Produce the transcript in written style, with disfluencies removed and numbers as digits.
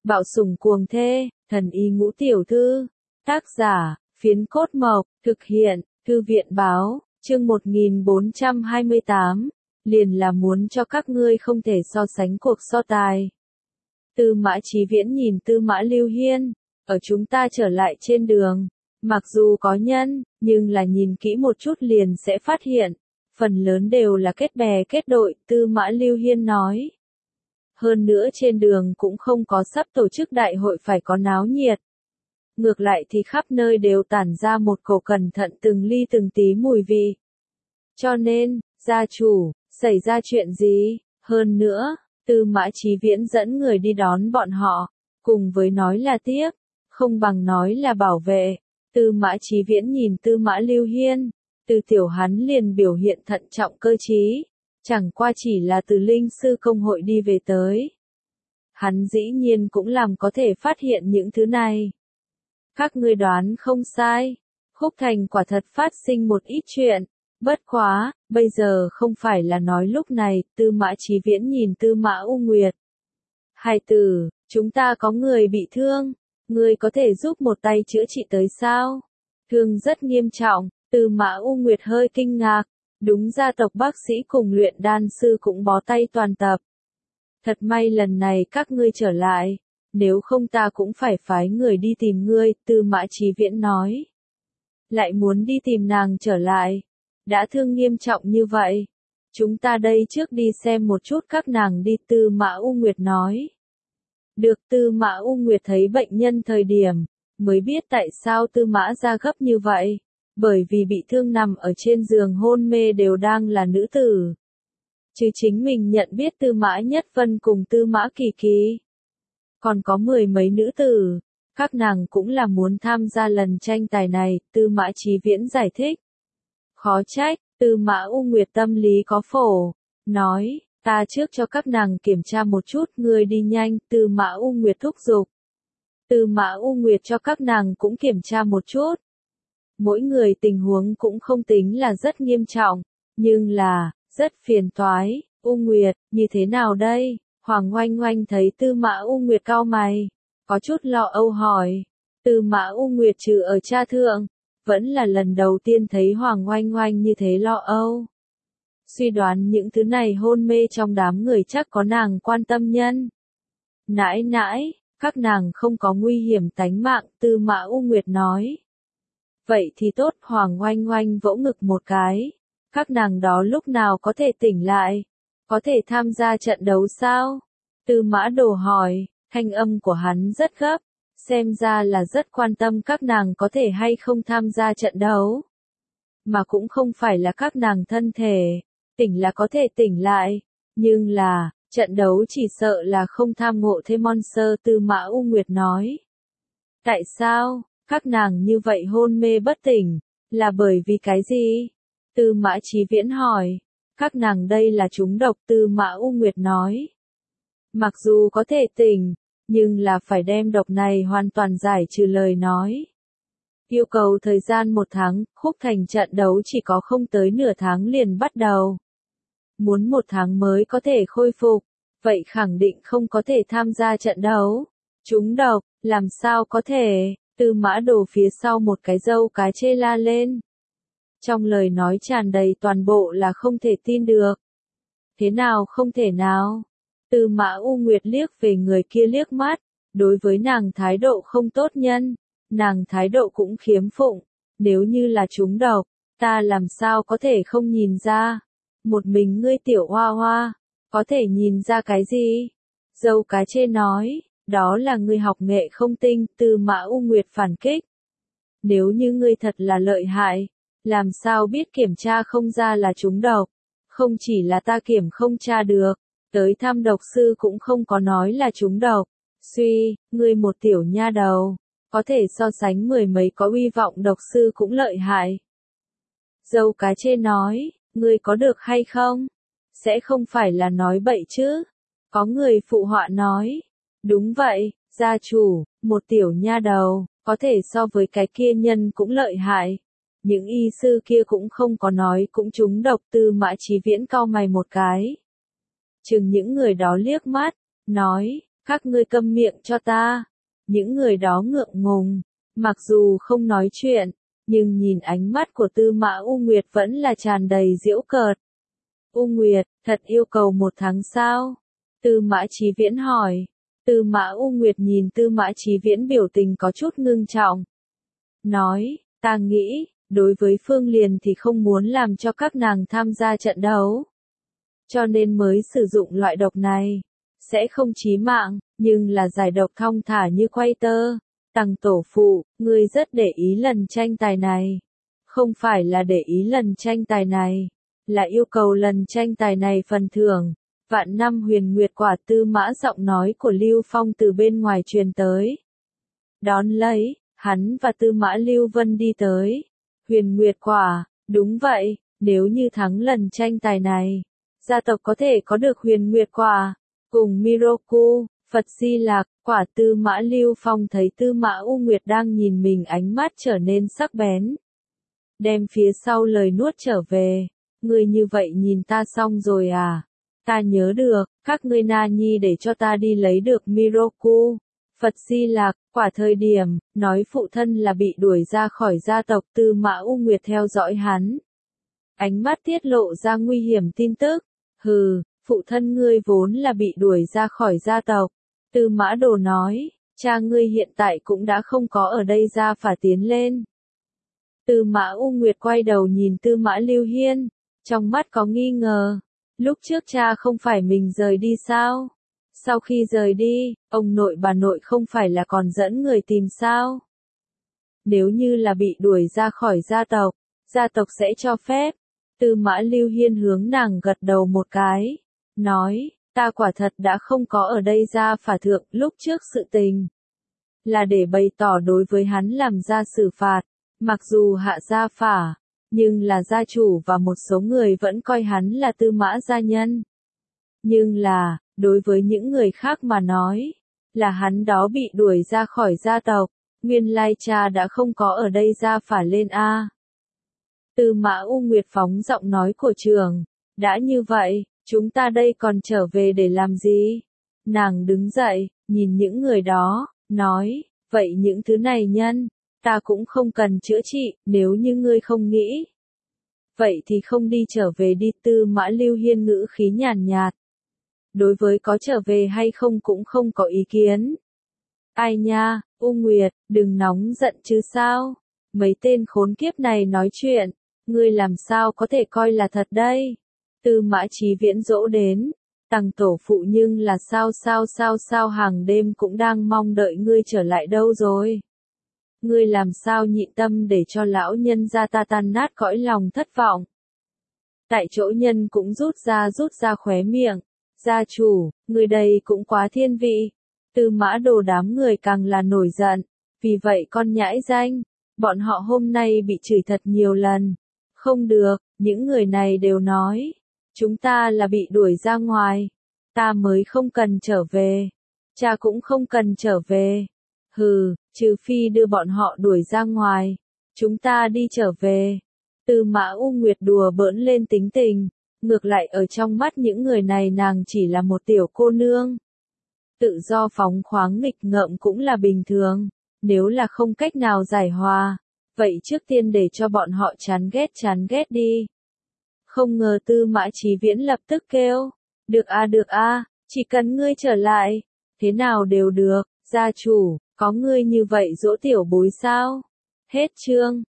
Bạo sủng cuồng thê, thần y ngũ tiểu thư. Tác giả, Phiến Cốt Mộc, thực hiện, Thư viện báo, chương 1428, liền là muốn cho các ngươi không thể so sánh cuộc so tài. Tư Mã Chí Viễn nhìn Tư Mã Lưu Hiên, ở chúng ta trở lại trên đường, mặc dù có nhân, nhưng là nhìn kỹ một chút liền sẽ phát hiện, phần lớn đều là kết bè kết đội, Tư Mã Lưu Hiên nói. Hơn nữa trên đường cũng không có sắp tổ chức đại hội phải có náo nhiệt. Ngược lại thì khắp nơi đều tản ra một cổ cẩn thận từng ly từng tí mùi vị. Cho nên, gia chủ, xảy ra chuyện gì? Hơn nữa, Tư Mã Chí Viễn dẫn người đi đón bọn họ, cùng với nói là tiếp, không bằng nói là bảo vệ. Tư Mã Chí Viễn nhìn Tư Mã Lưu Hiên, từ tiểu hắn liền biểu hiện thận trọng cơ trí, chẳng qua chỉ là từ linh sư công hội đi về tới. Hắn dĩ nhiên cũng làm có thể phát hiện những thứ này. Các ngươi đoán không sai, Khúc Thành quả thật phát sinh một ít chuyện, bất quá, bây giờ không phải là nói lúc này, Tư Mã Chí Viễn nhìn Tư Mã U Nguyệt. Hài tử, chúng ta có người bị thương, ngươi có thể giúp một tay chữa trị tới sao? Thương rất nghiêm trọng, Tư Mã U Nguyệt hơi kinh ngạc, đúng gia tộc bác sĩ cùng luyện đan sư cũng bó tay toàn tập. Thật may lần này các ngươi trở lại, nếu không ta cũng phải phái người đi tìm ngươi, Tư Mã Chí Viễn nói. Lại muốn đi tìm nàng trở lại, đã thương nghiêm trọng như vậy. Chúng ta đây trước đi xem một chút các nàng đi, Tư Mã U Nguyệt nói. Được, Tư Mã U Nguyệt thấy bệnh nhân thời điểm, mới biết tại sao Tư Mã ra gấp như vậy, bởi vì bị thương nằm ở trên giường hôn mê đều đang là nữ tử. Chứ chính mình nhận biết Tư Mã Nhất Vân cùng Tư Mã Kỳ Kỳ. Còn có 10 mấy nữ tử, các nàng cũng là muốn tham gia lần tranh tài này, Tư Mã Chí Viễn giải thích. Khó trách, Tư Mã U Nguyệt tâm lý có phổ, nói, ta trước cho các nàng kiểm tra một chút, ngươi đi nhanh, Tư Mã U Nguyệt thúc giục. Tư Mã U Nguyệt cho các nàng cũng kiểm tra một chút. Mỗi người tình huống cũng không tính là rất nghiêm trọng, nhưng là, rất phiền toái. U Nguyệt, như thế nào đây? Hoàng Oanh Oanh thấy Tư Mã U Nguyệt cau mày, có chút lo âu hỏi. Tư Mã U Nguyệt trừ ở cha thượng, vẫn là lần đầu tiên thấy Hoàng Oanh Oanh như thế lo âu. Suy đoán những thứ này hôn mê trong đám người chắc có nàng quan tâm nhân. Nãi nãi, các nàng không có nguy hiểm tánh mạng, Tư Mã U Nguyệt nói. Vậy thì tốt, Hoàng Oanh Oanh vỗ ngực một cái. Các nàng đó lúc nào có thể tỉnh lại? Có thể tham gia trận đấu sao? Tư Mã Đồ hỏi, thanh âm của hắn rất gấp, xem ra là rất quan tâm các nàng có thể hay không tham gia trận đấu. Mà cũng không phải là các nàng thân thể, tỉnh là có thể tỉnh lại, nhưng là, trận đấu chỉ sợ là không tham ngộ thêm monster, Tư Mã U Nguyệt nói. Tại sao, các nàng như vậy hôn mê bất tỉnh, là bởi vì cái gì? Tư Mã Chí Viễn hỏi. Các nàng đây là trúng độc, Tư Mã U Nguyệt nói. Mặc dù có thể tỉnh, nhưng là phải đem độc này hoàn toàn giải trừ lời nói. Yêu cầu thời gian 1 tháng, Khúc Thành trận đấu chỉ có không tới nửa tháng liền bắt đầu. Muốn 1 tháng mới có thể khôi phục, vậy khẳng định không có thể tham gia trận đấu. Trúng độc, làm sao có thể, Tư Mã Đồ phía sau một cái dâu cái chê la lên. Trong lời nói tràn đầy toàn bộ là không thể tin được. Thế nào không thể nào? Tư Mã U Nguyệt liếc về người kia liếc mắt, đối với nàng thái độ không tốt nhân, nàng thái độ cũng khiếm phụng, nếu như là trúng độc, ta làm sao có thể không nhìn ra? Một mình ngươi tiểu hoa hoa, có thể nhìn ra cái gì? Dâu cái chê nói, đó là ngươi học nghệ không tinh, Tư Mã U Nguyệt phản kích. Nếu như ngươi thật là lợi hại, làm sao biết kiểm tra không ra là trúng độc? Không chỉ là ta kiểm không tra được, tới thăm độc sư cũng không có nói là trúng độc. Suy, ngươi một tiểu nha đầu, có thể so sánh 10 mấy có uy vọng độc sư cũng lợi hại. Dâu cá chê nói, ngươi có được hay không? Sẽ không phải là nói bậy chứ? Có người phụ họa nói, đúng vậy, gia chủ, một tiểu nha đầu, có thể so với cái kia nhân cũng lợi hại. Những y sư kia cũng không có nói cũng trúng độc, Tư Mã Chí Viễn cau mày một cái. Chừng những người đó liếc mắt, nói, Các ngươi câm miệng cho ta. Những người đó ngượng ngùng, mặc dù không nói chuyện, nhưng nhìn ánh mắt của Tư Mã U Nguyệt vẫn là tràn đầy giễu cợt. U Nguyệt, thật yêu cầu 1 tháng sao? Tư Mã Chí Viễn hỏi. Tư Mã U Nguyệt nhìn Tư Mã Chí Viễn biểu tình có chút ngưng trọng. Nói, ta nghĩ, đối với Phương Liền thì không muốn làm cho các nàng tham gia trận đấu. Cho nên mới sử dụng loại độc này. Sẽ không chí mạng, nhưng là giải độc thong thả như quay tơ. Tằng tổ phụ, ngươi rất để ý lần tranh tài này. Không phải là để ý lần tranh tài này, là yêu cầu lần tranh tài này phần thưởng. Vạn năm huyền nguyệt quả. Tư Mã giọng nói của Lưu Phong từ bên ngoài truyền tới. Đón lấy, hắn và Tư Mã Lưu Vân đi tới. Huyền nguyệt quả, đúng vậy, nếu như thắng lần tranh tài này, gia tộc có thể có được huyền nguyệt quả, cùng Miroku, Phật Di Lạc, quả. Tư Mã Lưu Phong thấy Tư Mã U Nguyệt đang nhìn mình, ánh mắt trở nên sắc bén. Đem phía sau lời nuốt trở về, ngươi như vậy nhìn ta xong rồi à? Ta nhớ được, các ngươi Na Nhi để cho ta đi lấy được Miroku, Phật Di Lạc, quả. Thời điểm, nói phụ thân là bị đuổi ra khỏi gia tộc. Tư Mã U Nguyệt theo dõi hắn. Ánh mắt tiết lộ ra nguy hiểm tin tức. Hừ, phụ thân ngươi vốn là bị đuổi ra khỏi gia tộc. Tư Mã Đồ nói, cha ngươi hiện tại cũng đã không có ở đây, ra phả tiến lên. Tư Mã U Nguyệt quay đầu nhìn Tư Mã Lưu Hiên, trong mắt có nghi ngờ. Lúc trước cha không phải mình rời đi sao? Sau khi rời đi, ông nội bà nội không phải là còn dẫn người tìm sao? Nếu như là bị đuổi ra khỏi gia tộc sẽ cho phép. Tư Mã Lưu Hiên hướng nàng gật đầu một cái, nói, ta quả thật đã không có ở đây ra phả thượng. Lúc trước sự tình là để bày tỏ đối với hắn làm ra xử phạt, mặc dù hạ gia phả, nhưng là gia chủ và một số người vẫn coi hắn là Tư Mã gia nhân. Nhưng là, đối với những người khác mà nói, là hắn đó bị đuổi ra khỏi gia tộc, nguyên lai cha đã không có ở đây ra phả lên a. Tư Mã U Nguyệt phóng giọng nói của trường, đã như vậy, chúng ta đây còn trở về để làm gì? Nàng đứng dậy, nhìn những người đó, nói, vậy những thứ này nhân, ta cũng không cần chữa trị, nếu như ngươi không nghĩ. Vậy thì không đi trở về đi. Tư Mã Lưu Hiên ngữ khí nhàn nhạt. Đối với có trở về hay không cũng không có ý kiến. Ai nha, U Nguyệt, đừng nóng giận chứ sao? Mấy tên khốn kiếp này nói chuyện, ngươi làm sao có thể coi là thật đây? Tư Mã Chí Viễn dỗ đến, Tằng tổ phụ nhưng là sao hàng đêm cũng đang mong đợi ngươi trở lại đâu rồi? Ngươi làm sao nhịn tâm để cho lão nhân gia ta tan nát cõi lòng thất vọng? Tại chỗ nhân cũng rút ra khóe miệng. Gia chủ, người đây cũng quá thiên vị. Tư Mã Đồ đám người càng là nổi giận. Vì vậy con nhãi danh, bọn họ hôm nay bị chửi thật nhiều lần. Không được, những người này đều nói, chúng ta là bị đuổi ra ngoài. Ta mới không cần trở về. Cha cũng không cần trở về. Hừ, trừ phi đưa bọn họ đuổi ra ngoài, chúng ta đi trở về. Tư Mã U Nguyệt đùa bỡn lên tính tình, ngược lại ở trong mắt những người này nàng chỉ là một tiểu cô nương. Tự do phóng khoáng nghịch ngợm cũng là bình thường, nếu là không cách nào giải hòa, vậy trước tiên để cho bọn họ chán ghét đi. Không ngờ Tư Mã Chí Viễn lập tức kêu, được a, chỉ cần ngươi trở lại, thế nào đều được. Gia chủ, có ngươi như vậy dỗ tiểu bối sao? Hết chương.